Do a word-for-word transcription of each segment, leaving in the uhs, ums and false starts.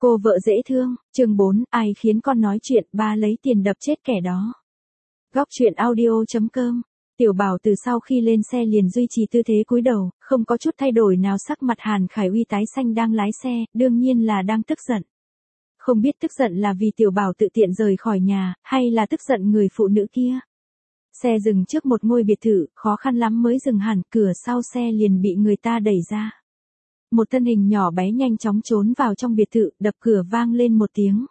Cô vợ dễ thương, chương bốn, ai khiến con nói chuyện, ba lấy tiền đập chết kẻ đó. Góc truyện audio.com. Tiểu Bảo từ sau khi lên xe liền duy trì tư thế cúi đầu, không có chút thay đổi nào. Sắc mặt Hàn Khải Uy tái xanh, đang lái xe, đương nhiên là đang tức giận. Không biết tức giận là vì Tiểu Bảo tự tiện rời khỏi nhà, hay là tức giận người phụ nữ kia. Xe dừng trước một ngôi biệt thự, khó khăn lắm mới dừng hẳn, cửa sau xe liền bị người ta đẩy ra. Một thân hình nhỏ bé nhanh chóng trốn vào trong biệt thự, đập cửa vang lên một tiếng.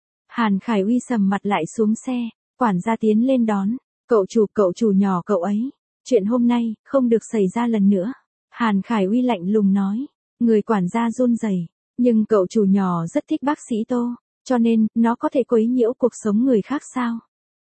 Hàn Khải Uy sầm mặt lại xuống xe, quản gia tiến lên đón. Cậu chủ, cậu chủ nhỏ cậu ấy. Chuyện hôm nay, không được xảy ra lần nữa. Hàn Khải Uy lạnh lùng nói. Người quản gia run rẩy, nhưng cậu chủ nhỏ rất thích bác sĩ Tô, cho nên, nó có thể quấy nhiễu cuộc sống người khác sao?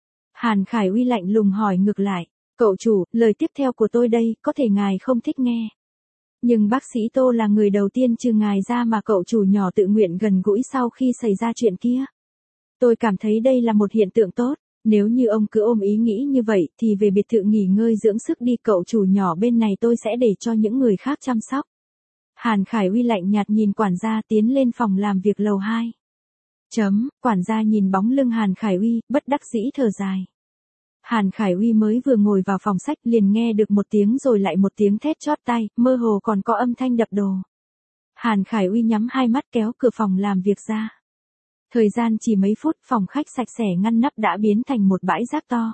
Hàn Khải Uy lạnh lùng hỏi ngược lại. Cậu chủ, lời tiếp theo của tôi đây, có thể ngài không thích nghe. Nhưng bác sĩ Tô là người đầu tiên trừ ngài ra mà cậu chủ nhỏ tự nguyện gần gũi sau khi xảy ra chuyện kia. Tôi cảm thấy đây là một hiện tượng tốt. Nếu như ông cứ ôm ý nghĩ như vậy thì về biệt thự nghỉ ngơi dưỡng sức đi, cậu chủ nhỏ bên này tôi sẽ để cho những người khác chăm sóc. Hàn Khải Uy lạnh nhạt nhìn quản gia, tiến lên phòng làm việc lầu hai. Chấm, quản gia nhìn bóng lưng Hàn Khải Uy, bất đắc dĩ thở dài. Hàn Khải Uy mới vừa ngồi vào phòng sách liền nghe được một tiếng rồi lại một tiếng thét chót tai, mơ hồ còn có âm thanh đập đồ. Hàn Khải Uy nhắm hai mắt kéo cửa phòng làm việc ra. Thời gian chỉ mấy phút, phòng khách sạch sẽ ngăn nắp đã biến thành một bãi rác to.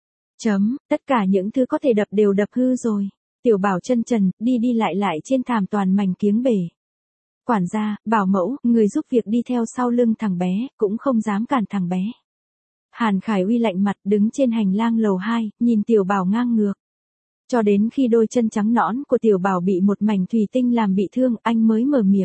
Chấm, tất cả những thứ có thể đập đều đập hư rồi. Tiểu Bảo chân trần, đi đi lại lại trên thảm toàn mảnh kiếng bể. Quản gia, bảo mẫu, người giúp việc đi theo sau lưng thằng bé, cũng không dám cản thằng bé. Hàn Khải Uy lạnh mặt đứng trên hành lang lầu hai, nhìn Tiểu Bảo ngang ngược. Cho đến khi đôi chân trắng nõn của Tiểu Bảo bị một mảnh thủy tinh làm bị thương, anh mới mở miệng.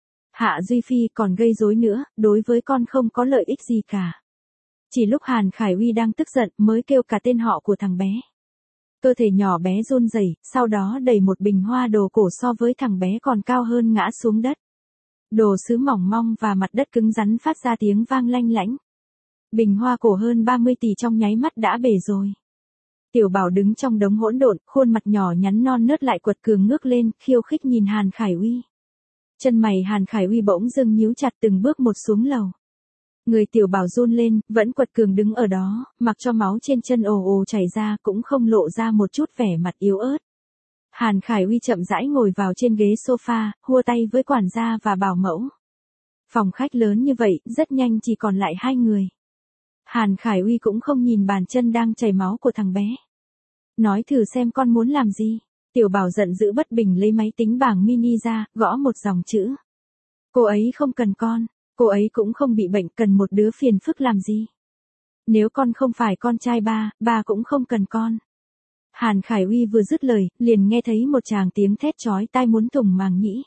Hạ Duy Phi còn gây rối nữa, đối với con không có lợi ích gì cả. Chỉ lúc Hàn Khải Uy đang tức giận mới kêu cả tên họ của thằng bé. Cơ thể nhỏ bé run rẩy, sau đó đẩy một bình hoa đồ cổ so với thằng bé còn cao hơn ngã xuống đất. Đồ sứ mỏng mong và mặt đất cứng rắn phát ra tiếng vang lanh lảnh. Bình hoa cổ hơn ba mươi tỷ trong nháy mắt đã bể rồi. Tiểu Bảo đứng trong đống hỗn độn, khuôn mặt nhỏ nhắn non nớt lại quật cường ngước lên, khiêu khích nhìn Hàn Khải Uy. Chân mày Hàn Khải Uy bỗng dưng nhíu chặt, từng bước một xuống lầu. Người Tiểu Bảo run lên, vẫn quật cường đứng ở đó, mặc cho máu trên chân ồ ồ chảy ra cũng không lộ ra một chút vẻ mặt yếu ớt. Hàn Khải Uy chậm rãi ngồi vào trên ghế sofa, hua tay với quản gia và bảo mẫu. Phòng khách lớn như vậy, rất nhanh chỉ còn lại hai người. Hàn Khải Uy cũng không nhìn bàn chân đang chảy máu của thằng bé. Nói thử xem con muốn làm gì. Tiểu Bảo giận dữ bất bình lấy máy tính bảng mini ra, gõ một dòng chữ. Cô ấy không cần con, cô ấy cũng không bị bệnh, cần một đứa phiền phức làm gì. Nếu con không phải con trai ba, ba cũng không cần con. Hàn Khải Uy vừa dứt lời, liền nghe thấy một tràng tiếng thét chói tai muốn thủng màng nhĩ.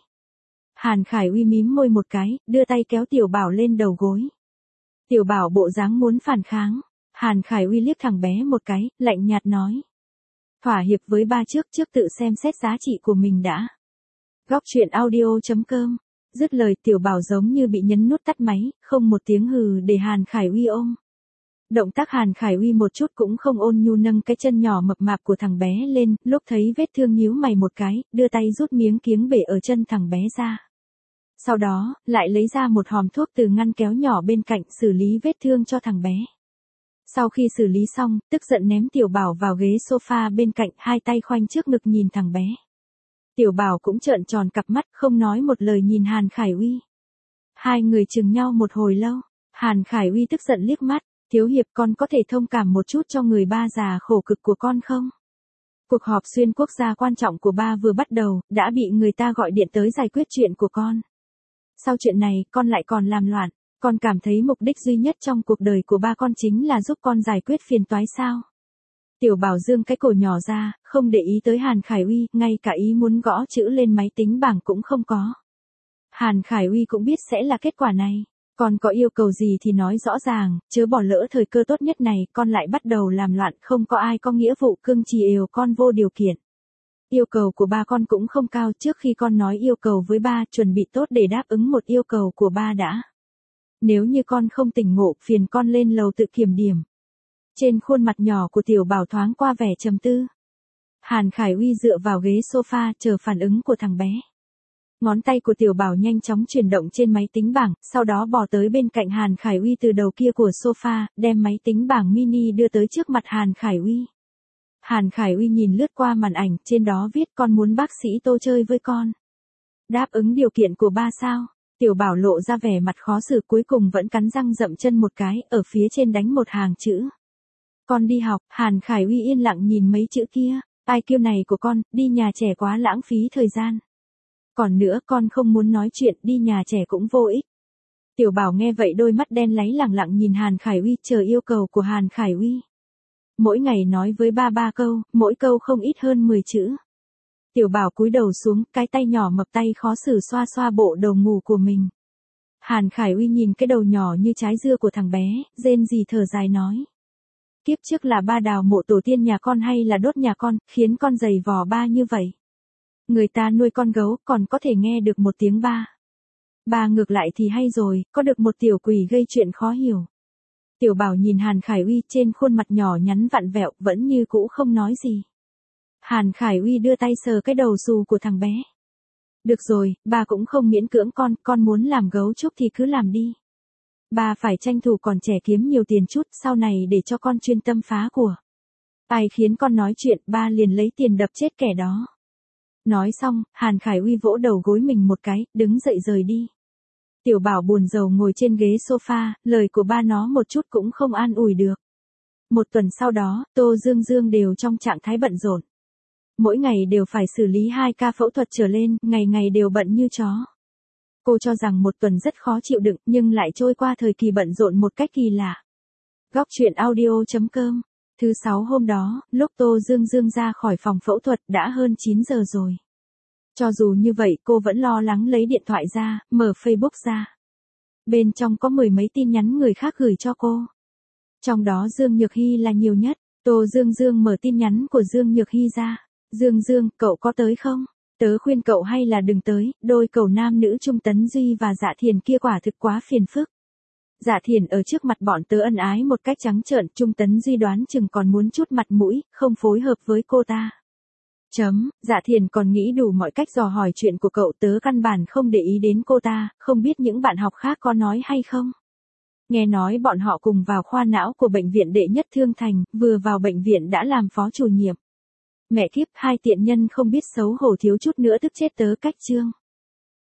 Hàn Khải Uy mím môi một cái, đưa tay kéo Tiểu Bảo lên đầu gối. Tiểu Bảo bộ dáng muốn phản kháng. Hàn Khải Uy liếc thằng bé một cái, lạnh nhạt nói. Thỏa hiệp với ba trước, trước tự xem xét giá trị của mình đã. Góc truyện audio.com. Dứt lời Tiểu Bảo giống như bị nhấn nút tắt máy, không một tiếng hừ để Hàn Khải Uy ôm. Động tác Hàn Khải Uy một chút cũng không ôn nhu, nâng cái chân nhỏ mập mạp của thằng bé lên, lúc thấy vết thương nhíu mày một cái, đưa tay rút miếng kiếng bể ở chân thằng bé ra. Sau đó, lại lấy ra một hòm thuốc từ ngăn kéo nhỏ bên cạnh, xử lý vết thương cho thằng bé. Sau khi xử lý xong, tức giận ném Tiểu Bảo vào ghế sofa bên cạnh, hai tay khoanh trước ngực nhìn thằng bé. Tiểu Bảo cũng trợn tròn cặp mắt, không nói một lời nhìn Hàn Khải Uy. Hai người chừng nhau một hồi lâu. Hàn Khải Uy tức giận liếc mắt. Thiếu hiệp, con có thể thông cảm một chút cho người ba già khổ cực của con không? Cuộc họp xuyên quốc gia quan trọng của ba vừa bắt đầu, đã bị người ta gọi điện tới giải quyết chuyện của con. Sau chuyện này, con lại còn làm loạn. Con cảm thấy mục đích duy nhất trong cuộc đời của ba con chính là giúp con giải quyết phiền toái sao? Tiểu Bảo dương cái cổ nhỏ ra, không để ý tới Hàn Khải Uy, ngay cả ý muốn gõ chữ lên máy tính bảng cũng không có. Hàn Khải Uy cũng biết sẽ là kết quả này. Con có yêu cầu gì thì nói rõ ràng, chớ bỏ lỡ thời cơ tốt nhất này, con lại bắt đầu làm loạn, không có ai có nghĩa vụ cưng chiều ều con vô điều kiện. Yêu cầu của ba con cũng không cao, trước khi con nói yêu cầu với ba, chuẩn bị tốt để đáp ứng một yêu cầu của ba đã. Nếu như con không tỉnh ngộ, phiền con lên lầu tự kiểm điểm. Trên khuôn mặt nhỏ của Tiểu Bảo thoáng qua vẻ trầm tư. Hàn Khải Uy dựa vào ghế sofa chờ phản ứng của thằng bé. Ngón tay của Tiểu Bảo nhanh chóng chuyển động trên máy tính bảng, sau đó bò tới bên cạnh Hàn Khải Uy từ đầu kia của sofa, đem máy tính bảng mini đưa tới trước mặt Hàn Khải Uy. Hàn Khải Uy nhìn lướt qua màn ảnh, trên đó viết con muốn bác sĩ Tô chơi với con. Đáp ứng điều kiện của ba sao? Tiểu Bảo lộ ra vẻ mặt khó xử, cuối cùng vẫn cắn răng dậm chân một cái, ở phía trên đánh một hàng chữ. Con đi học. Hàn Khải Uy yên lặng nhìn mấy chữ kia. I Q này của con, đi nhà trẻ quá lãng phí thời gian. Còn nữa, con không muốn nói chuyện, đi nhà trẻ cũng vô ích. Tiểu Bảo nghe vậy đôi mắt đen láy lẳng lặng nhìn Hàn Khải Uy, chờ yêu cầu của Hàn Khải Uy. Mỗi ngày nói với ba ba câu, mỗi câu không ít hơn mười chữ. Tiểu Bảo cúi đầu xuống, cái tay nhỏ mập tay khó xử xoa xoa bộ đầu ngủ của mình. Hàn Khải Uy nhìn cái đầu nhỏ như trái dưa của thằng bé, rên rỉ thở dài nói. Kiếp trước là ba đào mộ tổ tiên nhà con hay là đốt nhà con, khiến con giày vò ba như vậy. Người ta nuôi con gấu, còn có thể nghe được một tiếng ba. Ba ngược lại thì hay rồi, có được một tiểu quỷ gây chuyện khó hiểu. Tiểu Bảo nhìn Hàn Khải Uy, trên khuôn mặt nhỏ nhắn vặn vẹo, vẫn như cũ không nói gì. Hàn Khải Uy đưa tay sờ cái đầu xù của thằng bé. Được rồi, ba cũng không miễn cưỡng con, con muốn làm gấu trúc thì cứ làm đi. Ba phải tranh thủ còn trẻ kiếm nhiều tiền chút, sau này để cho con chuyên tâm phá của. Ai khiến con nói chuyện, ba liền lấy tiền đập chết kẻ đó. Nói xong, Hàn Khải Uy vỗ đầu gối mình một cái, đứng dậy rời đi. Tiểu Bảo buồn rầu ngồi trên ghế sofa, lời của ba nó một chút cũng không an ủi được. Một tuần sau đó, Tô Dương Dương đều trong trạng thái bận rộn. Mỗi ngày đều phải xử lý hai ca phẫu thuật trở lên, ngày ngày đều bận như chó. Cô cho rằng một tuần rất khó chịu đựng, nhưng lại trôi qua thời kỳ bận rộn một cách kỳ lạ. Góc truyện audio chấm com. Thứ sáu hôm đó, lúc Tô Dương Dương ra khỏi phòng phẫu thuật đã hơn chín giờ rồi. Cho dù như vậy cô vẫn lo lắng lấy điện thoại ra, mở Facebook ra. Bên trong có mười mấy tin nhắn người khác gửi cho cô. Trong đó Dương Nhược Hy là nhiều nhất. Tô Dương Dương mở tin nhắn của Dương Nhược Hy ra. Dương Dương, cậu có tới không? Tớ khuyên cậu hay là đừng tới, đôi cầu nam nữ Trung Tấn Duy và Dạ Thiền kia quả thực quá phiền phức. Dạ Thiền ở trước mặt bọn tớ ân ái một cách trắng trợn, Trung Tấn Duy đoán chừng còn muốn chút mặt mũi, không phối hợp với cô ta. Chấm, Dạ Thiền còn nghĩ đủ mọi cách dò hỏi chuyện của cậu, tớ căn bản không để ý đến cô ta, không biết những bạn học khác có nói hay không. Nghe nói bọn họ cùng vào khoa não của bệnh viện đệ nhất Thương Thành, vừa vào bệnh viện đã làm phó chủ nhiệm. Mẹ kiếp, hai tiện nhân không biết xấu hổ thiếu chút nữa tức chết tớ cách chương.